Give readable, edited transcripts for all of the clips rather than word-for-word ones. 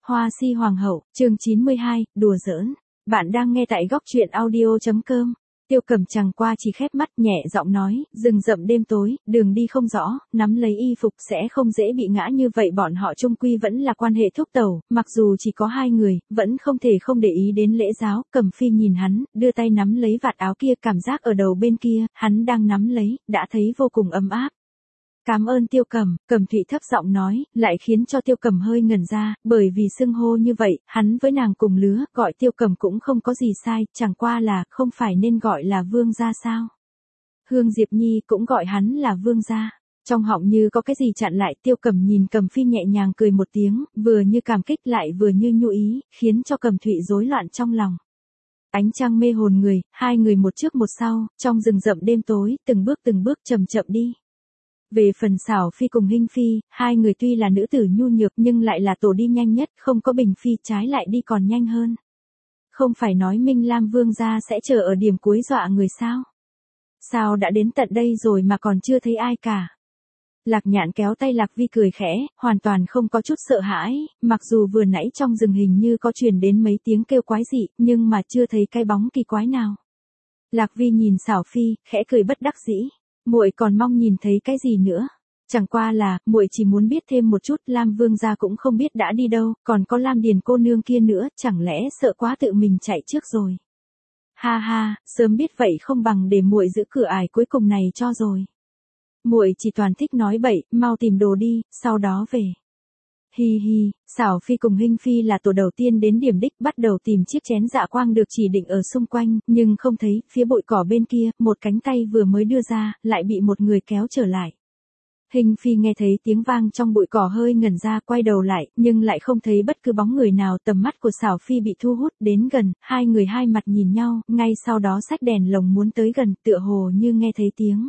Hoa si hoàng hậu, chương 92, đùa giỡn. Bạn đang nghe tại góc truyện audio.com. Tiêu Cẩm chẳng qua chỉ khép mắt nhẹ giọng nói, rừng rậm đêm tối, đường đi không rõ, nắm lấy y phục sẽ không dễ bị ngã như vậy. Bọn họ chung quy vẫn là quan hệ thúc tẩu, mặc dù chỉ có hai người, vẫn không thể không để ý đến lễ giáo. Cẩm Phi nhìn hắn, đưa tay nắm lấy vạt áo kia, cảm giác ở đầu bên kia, hắn đang nắm lấy, đã thấy vô cùng ấm áp. Cảm ơn Tiêu Cẩm, Cẩm Thụy thấp giọng nói, lại khiến cho Tiêu Cẩm hơi ngẩn ra, bởi vì xưng hô như vậy, hắn với nàng cùng lứa, gọi Tiêu Cẩm cũng không có gì sai, chẳng qua là, không phải nên gọi là vương gia sao. Hương Diệp Nhi cũng gọi hắn là vương gia. Trong họng như có cái gì chặn lại, Tiêu Cẩm nhìn Cẩm Phi nhẹ nhàng cười một tiếng, vừa như cảm kích lại vừa như nhu ý, khiến cho Cẩm Thụy rối loạn trong lòng. Ánh trăng mê hồn người, hai người một trước một sau, trong rừng rậm đêm tối, từng bước chậm chậm đi. Về phần Xảo Phi cùng Hinh Phi, hai người tuy là nữ tử nhu nhược nhưng lại là tổ đi nhanh nhất, không có Bình Phi trái lại đi còn nhanh hơn. Không phải nói Minh Lam vương gia sẽ chờ ở điểm cuối dọa người sao? Sao đã đến tận đây rồi mà còn chưa thấy ai cả? Lạc Nhạn kéo tay Lạc Vi cười khẽ, hoàn toàn không có chút sợ hãi, mặc dù vừa nãy trong rừng hình như có truyền đến mấy tiếng kêu quái dị, nhưng mà chưa thấy cái bóng kỳ quái nào. Lạc Vi nhìn Xảo Phi, khẽ cười bất đắc dĩ. Muội còn mong nhìn thấy cái gì nữa? Chẳng qua là, muội chỉ muốn biết thêm một chút, Lam vương gia cũng không biết đã đi đâu, còn có Lam Điền cô nương kia nữa, chẳng lẽ sợ quá tự mình chạy trước rồi. Ha ha, sớm biết vậy không bằng để muội giữ cửa ải cuối cùng này cho rồi. Muội chỉ toàn thích nói bậy, mau tìm đồ đi, sau đó về. Hi hi, Xảo Phi cùng Hinh Phi là tổ đầu tiên đến điểm đích, bắt đầu tìm chiếc chén dạ quang được chỉ định ở xung quanh, nhưng không thấy, phía bụi cỏ bên kia, một cánh tay vừa mới đưa ra, lại bị một người kéo trở lại. Hinh Phi nghe thấy tiếng vang trong bụi cỏ hơi ngẩn ra, quay đầu lại, nhưng lại không thấy bất cứ bóng người nào. Tầm mắt của Xảo Phi bị thu hút đến gần, hai người hai mặt nhìn nhau, ngay sau đó xách đèn lồng muốn tới gần, tựa hồ như nghe thấy tiếng.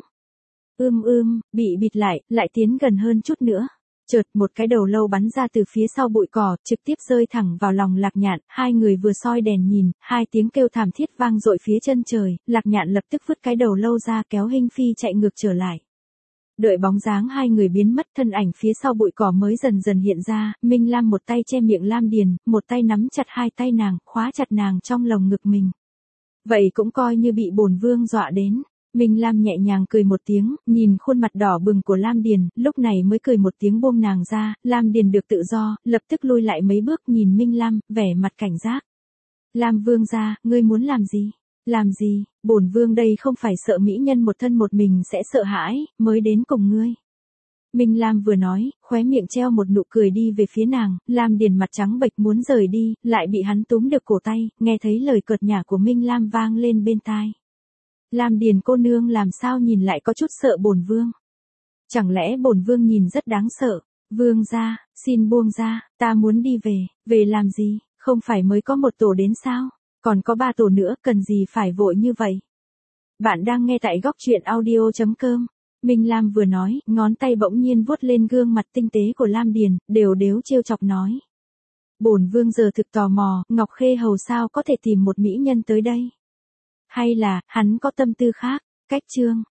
Bị bịt lại tiến gần hơn chút nữa. Chợt một cái đầu lâu bắn ra từ phía sau bụi cỏ, trực tiếp rơi thẳng vào lòng Lạc Nhạn. Hai người vừa soi đèn nhìn, hai tiếng kêu thảm thiết vang dội phía chân trời. Lạc Nhạn lập tức vứt cái đầu lâu ra, kéo Hinh Phi chạy ngược trở lại. Đợi bóng dáng hai người biến mất, thân ảnh phía sau bụi cỏ mới dần dần hiện ra. Minh Lam một tay che miệng Lam Điền, một tay nắm chặt hai tay nàng, khóa chặt nàng trong lồng ngực mình. Vậy cũng coi như bị bổn vương dọa đến. Minh Lam nhẹ nhàng cười một tiếng, nhìn khuôn mặt đỏ bừng của Lam Điền, lúc này mới cười một tiếng buông nàng ra. Lam Điền được tự do, lập tức lui lại mấy bước nhìn Minh Lam, vẻ mặt cảnh giác. Lam vương gia, ngươi muốn làm gì? Làm gì? Bổn vương đây không phải sợ mỹ nhân một thân một mình sẽ sợ hãi, mới đến cùng ngươi. Minh Lam vừa nói, khóe miệng treo một nụ cười đi về phía nàng. Lam Điền mặt trắng bệch muốn rời đi, lại bị hắn túm được cổ tay, nghe thấy lời cợt nhả của Minh Lam vang lên bên tai. Lam Điền cô nương làm sao nhìn lại có chút sợ bổn vương? Chẳng lẽ bổn vương nhìn rất đáng sợ? Vương gia, xin buông ra, ta muốn đi về làm gì? Không phải mới có một tổ đến sao? Còn có 3 tổ nữa, cần gì phải vội như vậy? Bạn đang nghe tại góc truyện audio.com. Minh Lam vừa nói, ngón tay bỗng nhiên vuốt lên gương mặt tinh tế của Lam Điền, đều trêu chọc nói. Bổn vương giờ thực tò mò, Ngọc Khê hầu sao có thể tìm một mỹ nhân tới đây? Hay là, hắn có tâm tư khác? Cách chương.